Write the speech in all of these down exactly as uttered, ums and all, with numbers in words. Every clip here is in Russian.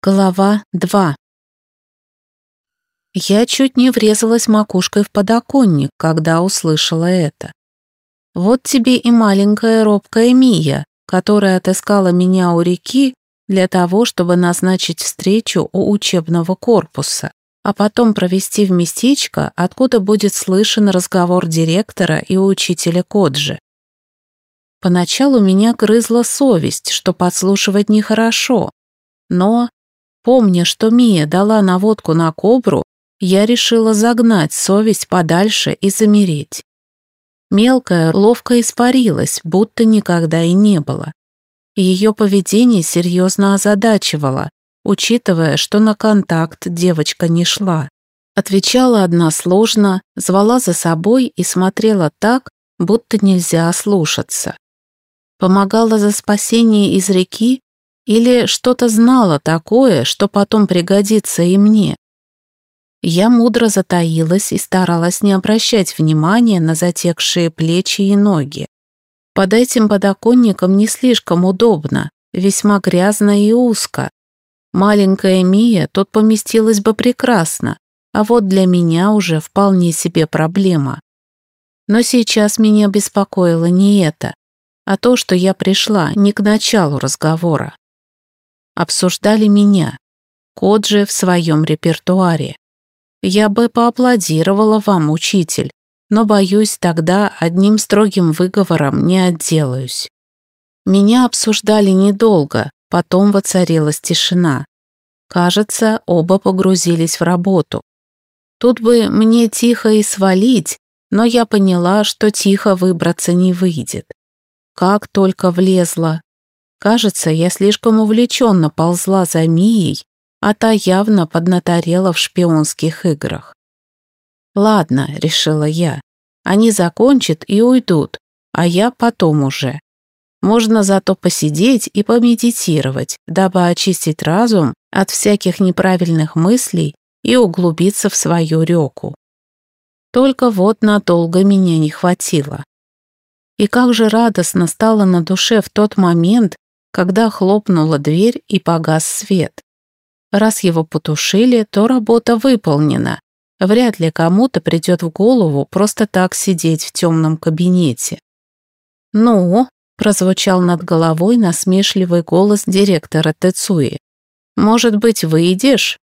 Глава два. Я чуть не врезалась макушкой в подоконник, когда услышала это. Вот тебе и маленькая робкая Мия, которая отыскала меня у реки для того, чтобы назначить встречу у учебного корпуса, а потом провести в местечко, откуда будет слышен разговор директора и учителя Коджи. Поначалу меня грызла совесть, что подслушивать нехорошо, но... Помня, что Мия дала наводку на кобру, я решила загнать совесть подальше и замереть. Мелкая ловко испарилась, будто никогда и не было. Ее поведение серьезно озадачивало, учитывая, что на контакт девочка не шла. Отвечала односложно, звала за собой и смотрела так, будто нельзя ослушаться. Помогала за спасение из реки, или что-то знала такое, что потом пригодится и мне. Я мудро затаилась и старалась не обращать внимания на затекшие плечи и ноги. Под этим подоконником не слишком удобно, весьма грязно и узко. Маленькая Мия тут поместилась бы прекрасно, а вот для меня уже вполне себе проблема. Но сейчас меня беспокоило не это, а то, что я пришла не к началу разговора. Обсуждали меня, Коджи в своем репертуаре. Я бы поаплодировала вам, учитель, но, боюсь, тогда одним строгим выговором не отделаюсь. Меня обсуждали недолго, потом воцарилась тишина. Кажется, оба погрузились в работу. Тут бы мне тихо и свалить, но я поняла, что тихо выбраться не выйдет. Как только влезла. Кажется, я слишком увлеченно ползла за Мией, а та явно поднаторела в шпионских играх. «Ладно», — решила я, — «они закончат и уйдут, а я потом уже. Можно зато посидеть и помедитировать, дабы очистить разум от всяких неправильных мыслей и углубиться в свою реку. Только вот надолго меня не хватило. И как же радостно стало на душе в тот момент, когда хлопнула дверь и погас свет. Раз его потушили, то работа выполнена. Вряд ли кому-то придет в голову просто так сидеть в темном кабинете. «Ну?» – прозвучал над головой насмешливый голос директора Тецуи. «Может быть, выйдешь?»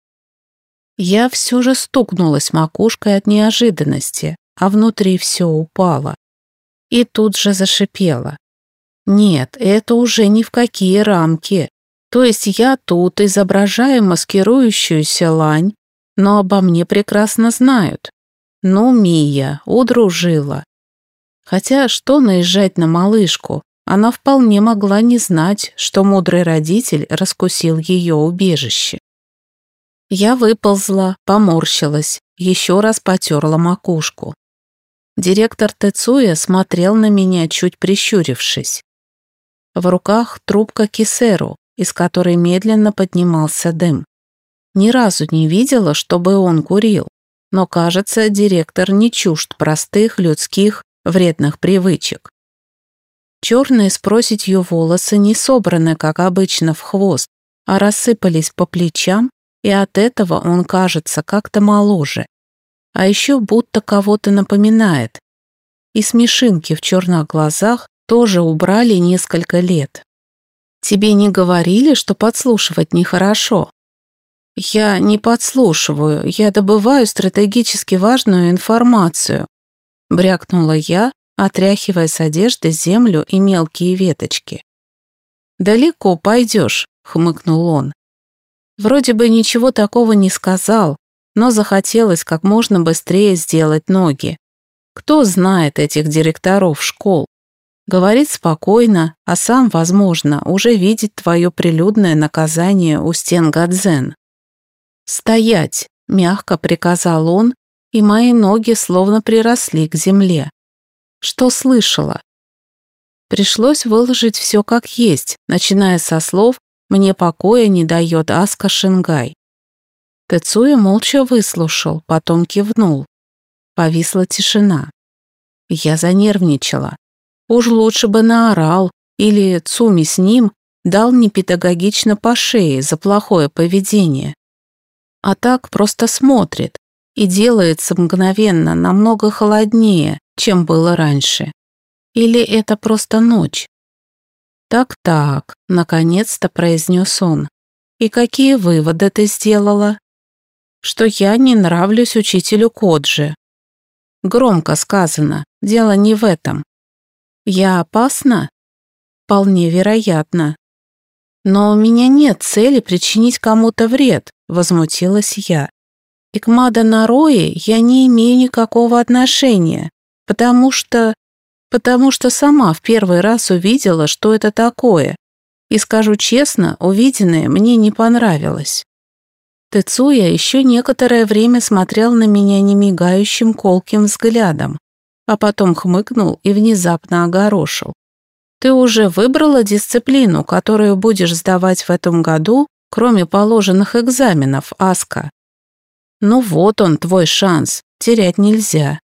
Я все же стукнулась макушкой от неожиданности, а внутри все упало. И тут же зашипела. Нет, это уже ни в какие рамки. То есть я тут изображаю маскирующуюся лань, но обо мне прекрасно знают. Ну, Мия, удружила. Хотя что наезжать на малышку? Она вполне могла не знать, что мудрый родитель раскусил ее убежище. Я выползла, поморщилась, еще раз потерла макушку. Директор Тецуя смотрел на меня, чуть прищурившись. В руках трубка кисеру, из которой медленно поднимался дым. Ни разу не видела, чтобы он курил, но, кажется, директор не чужд простых людских вредных привычек. Черные с проседью волосы не собраны, как обычно, в хвост, а рассыпались по плечам, и от этого он кажется как-то моложе. А еще будто кого-то напоминает. И смешинки в черных глазах тоже убрали несколько лет. Тебе не говорили, что подслушивать нехорошо? Я не подслушиваю, я добываю стратегически важную информацию, брякнула я, отряхивая с одежды землю и мелкие веточки. Далеко пойдешь, хмыкнул он. Вроде бы ничего такого не сказал, но захотелось как можно быстрее сделать ноги. Кто знает этих директоров школ? Говорит спокойно, а сам, возможно, уже видит твое прилюдное наказание у стен Гадзен. «Стоять!» – мягко приказал он, и мои ноги словно приросли к земле. Что слышала? Пришлось выложить все как есть, начиная со слов «мне покоя не дает Аска Шингай». Тецуя молча выслушал, потом кивнул. Повисла тишина. Я занервничала. Уж лучше бы наорал, или Цуми с ним, дал непедагогично по шее за плохое поведение. А так просто смотрит и делается мгновенно намного холоднее, чем было раньше. Или это просто ночь? «Так-так», — наконец-то произнес он. «И какие выводы ты сделала?» «Что я не нравлюсь учителю Коджи». Громко сказано, дело не в этом. «Я опасна?» «Вполне вероятно». «Но у меня нет цели причинить кому-то вред», — возмутилась я. «И к Мада Нарои я не имею никакого отношения, потому что... потому что сама в первый раз увидела, что это такое. И скажу честно, увиденное мне не понравилось». Тецуя еще некоторое время смотрел на меня немигающим колким взглядом, а потом хмыкнул и внезапно огорошил. «Ты уже выбрала дисциплину, которую будешь сдавать в этом году, кроме положенных экзаменов, Аска? Ну вот он, твой шанс, терять нельзя».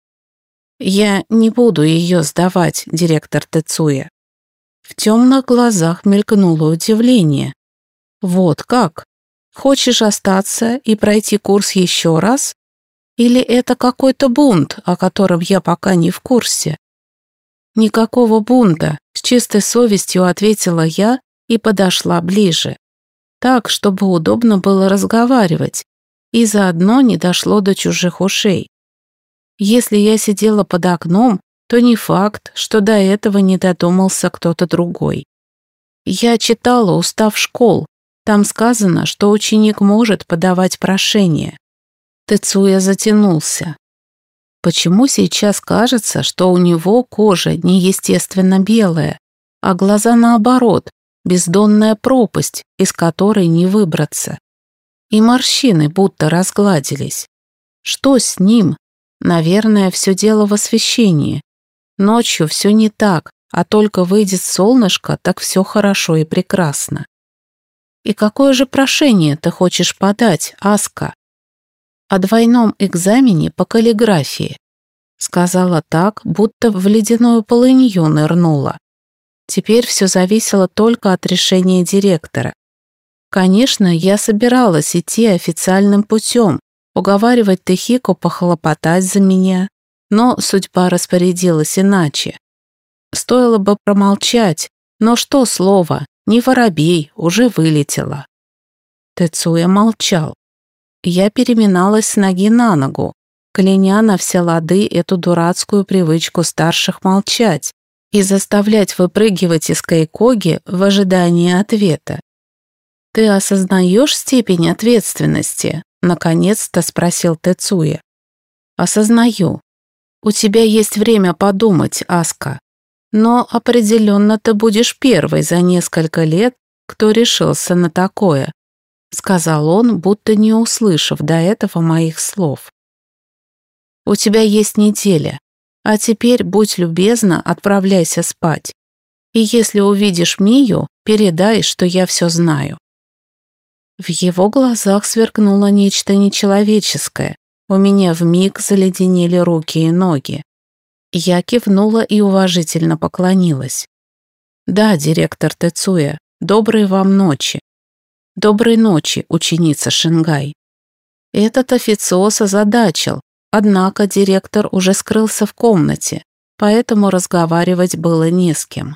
«Я не буду ее сдавать, директор Тецуя». В темных глазах мелькнуло удивление. «Вот как? Хочешь остаться и пройти курс еще раз? Или это какой-то бунт, о котором я пока не в курсе?» «Никакого бунта», — с чистой совестью ответила я и подошла ближе. Так, чтобы удобно было разговаривать, и заодно не дошло до чужих ушей. Если я сидела под окном, то не факт, что до этого не додумался кто-то другой. Я читала устав школ. Там сказано, что ученик может подавать прошение. Тецуя затянулся. Почему сейчас кажется, что у него кожа неестественно белая, а глаза наоборот, бездонная пропасть, из которой не выбраться? И морщины будто разгладились. Что с ним? Наверное, все дело в освещении. Ночью все не так, а только выйдет солнышко, так все хорошо и прекрасно. И какое же прошение ты хочешь подать, Аска? О двойном экзамене по каллиграфии. Сказала так, будто в ледяную полынью нырнула. Теперь все зависело только от решения директора. Конечно, я собиралась идти официальным путем, уговаривать Тихико похлопотать за меня, но судьба распорядилась иначе. Стоило бы промолчать, но что слово, не воробей, уже вылетело. Тецуя молчал. Я переминалась с ноги на ногу, кляня на все лады эту дурацкую привычку старших молчать и заставлять выпрыгивать из кайкоги в ожидании ответа. «Ты осознаешь степень ответственности?» — наконец-то спросил Тецуя. «Осознаю. У тебя есть время подумать, Аска. Но определенно ты будешь первой за несколько лет, кто решился на такое», — сказал он, будто не услышав до этого моих слов. «У тебя есть неделя, а теперь, будь любезна, отправляйся спать. И если увидишь Мию, передай, что я все знаю». В его глазах сверкнуло нечто нечеловеческое. У меня вмиг заледенели руки и ноги. Я кивнула и уважительно поклонилась. «Да, директор Тецуя, доброй вам ночи». «Доброй ночи, ученица Шингай». Этот официоз озадачил, однако директор уже скрылся в комнате, поэтому разговаривать было не с кем.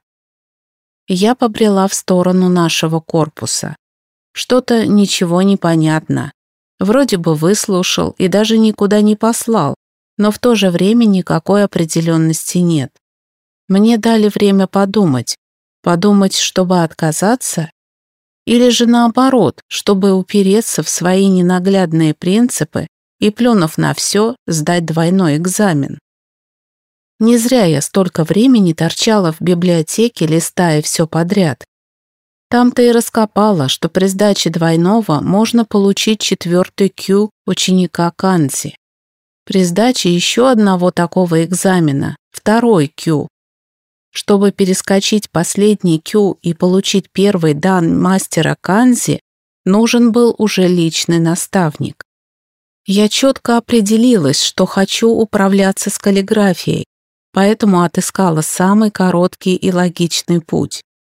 Я побрела в сторону нашего корпуса. Что-то ничего не понятно. Вроде бы выслушал и даже никуда не послал, но в то же время никакой определенности нет. Мне дали время подумать. Подумать, чтобы отказаться? Или же наоборот, чтобы упереться в свои ненаглядные принципы и, плюнув на все, сдать двойной экзамен? Не зря я столько времени торчала в библиотеке, листая все подряд. Там-то и раскопала, что при сдаче двойного можно получить четвертый кью ученика Канзи. При сдаче еще одного такого экзамена, второй кью. Чтобы перескочить последний кью и получить первый дан мастера Канзи, нужен был уже личный наставник. Я четко определилась, что хочу управляться с каллиграфией, поэтому отыскала самый короткий и логичный путь.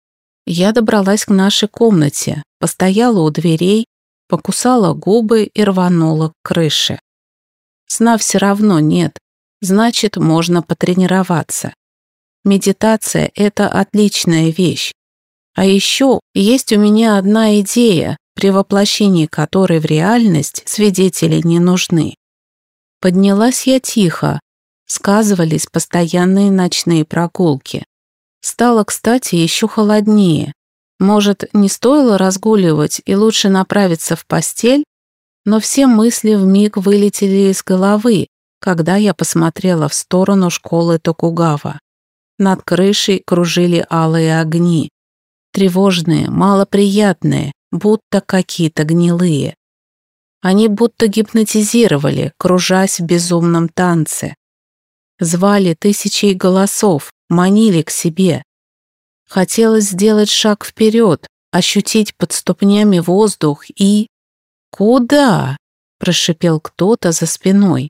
Я добралась к нашей комнате, постояла у дверей, покусала губы и рванула к крыше. Сна все равно нет, значит, можно потренироваться. Медитация – это отличная вещь. А еще есть у меня одна идея, при воплощении которой в реальность свидетели не нужны. Поднялась я тихо, сказывались постоянные ночные прогулки. Стало, кстати, еще холоднее. Может, не стоило разгуливать и лучше направиться в постель? Но все мысли вмиг вылетели из головы, когда я посмотрела в сторону школы Токугава. Над крышей кружили алые огни. Тревожные, малоприятные, будто какие-то гнилые. Они будто гипнотизировали, кружась в безумном танце. Звали тысячей голосов, манили к себе. Хотелось сделать шаг вперед, ощутить под ступнями воздух и... «Куда?» – прошипел кто-то за спиной.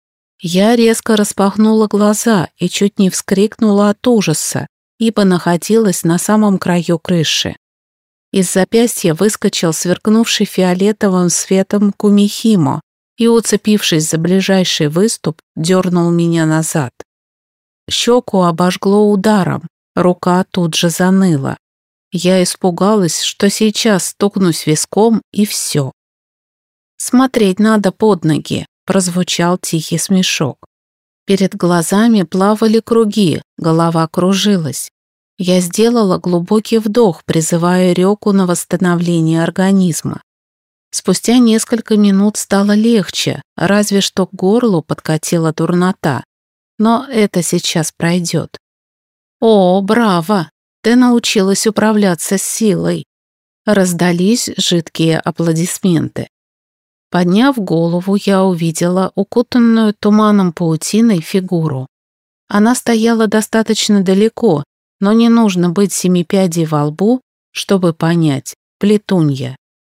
Я резко распахнула глаза и чуть не вскрикнула от ужаса, ибо находилась на самом краю крыши. Из запястья выскочил сверкнувший фиолетовым светом Кумихимо и, уцепившись за ближайший выступ, дернул меня назад. Щеку обожгло ударом, рука тут же заныла. Я испугалась, что сейчас стукнусь виском и все. «Смотреть надо под ноги», – прозвучал тихий смешок. Перед глазами плавали круги, голова кружилась. Я сделала глубокий вдох, призывая Рёку на восстановление организма. Спустя несколько минут стало легче, разве что к горлу подкатила дурнота. Но это сейчас пройдет. «О, браво! Ты научилась управляться с силой!» Раздались жидкие аплодисменты. Подняв голову, я увидела укутанную туманом паутиной фигуру. Она стояла достаточно далеко, но не нужно быть семипядей во лбу, чтобы понять – плетунья.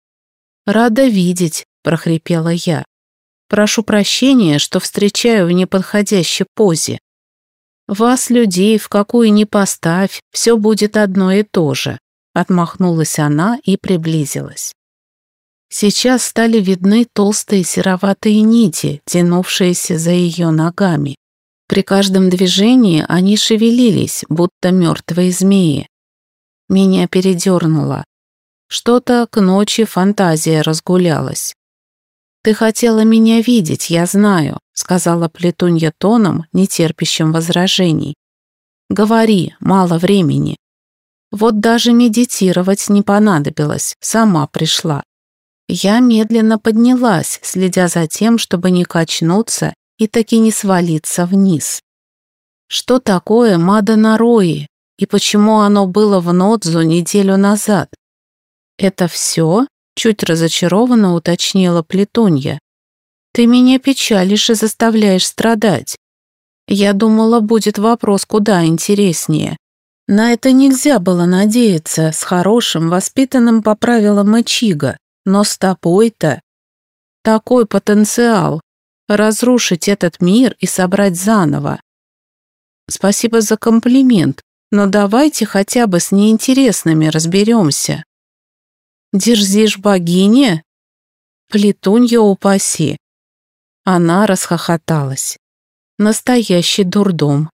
«Рада видеть», – прохрипела я. «Прошу прощения, что встречаю в неподходящей позе. Вас, людей, в какую ни поставь, все будет одно и то же», – отмахнулась она и приблизилась. Сейчас стали видны толстые сероватые нити, тянувшиеся за ее ногами. При каждом движении они шевелились, будто мертвые змеи. Меня передернуло. Что-то к ночи фантазия разгулялась. «Ты хотела меня видеть, я знаю», — сказала плетунья тоном, нетерпящим возражений. «Говори, мало времени». Вот даже медитировать не понадобилось, сама пришла. Я медленно поднялась, следя за тем, чтобы не качнуться и таки не свалиться вниз. Что такое Мада Нарои и почему оно было в Нодзу неделю назад? Это все? Чуть разочарованно уточнила плетунья. Ты меня печалишь и заставляешь страдать. Я думала, будет вопрос куда интереснее. На это нельзя было надеяться с хорошим, воспитанным по правилам Ичиго. Но с тобой-то такой потенциал разрушить этот мир и собрать заново. Спасибо за комплимент, но давайте хотя бы с неинтересными разберемся. Дерзишь богине? Плетунья упаси. Она расхохоталась. Настоящий дурдом.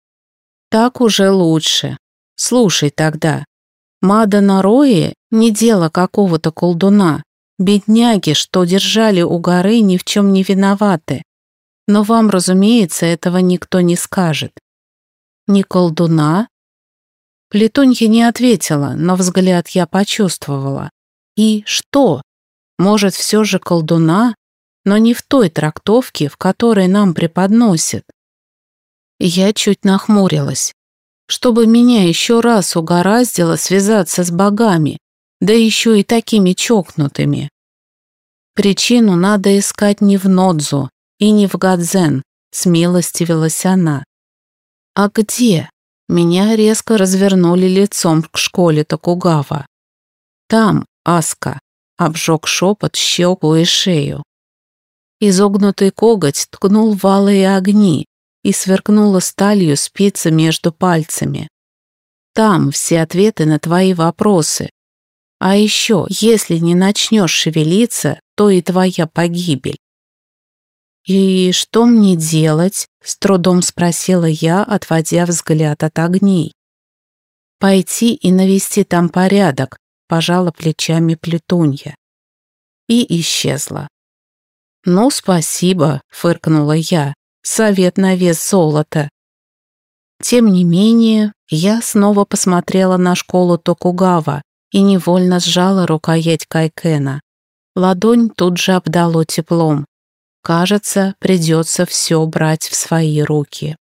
Так уже лучше. Слушай тогда. Мада Нарои не дело какого-то колдуна. Бедняги, что держали у горы, ни в чем не виноваты. Но вам, разумеется, этого никто не скажет. Не колдуна? Плетунья не ответила, но взгляд я почувствовала. И что? Может, все же колдуна, но не в той трактовке, в которой нам преподносят. Я чуть нахмурилась. Чтобы меня еще раз угораздило связаться с богами, да еще и такими чокнутыми. Причину надо искать не в Нодзу и не в Гадзен, смилостивилась она. А где? Меня резко развернули лицом к школе Токугава. Там, Аска, обжег шепот щеку и шею. Изогнутый коготь ткнул в алые огни и сверкнула сталью спица между пальцами. Там все ответы на твои вопросы. А еще, если не начнешь шевелиться, то и твоя погибель». «И что мне делать?» — с трудом спросила я, отводя взгляд от огней. «Пойти и навести там порядок», — пожала плечами Плетунья. И исчезла. «Ну, спасибо», — фыркнула я, — «совет на вес золота». Тем не менее, я снова посмотрела на школу Токугава и невольно сжала рукоять кайкэна. Ладонь тут же обдало теплом. Кажется, придется все брать в свои руки.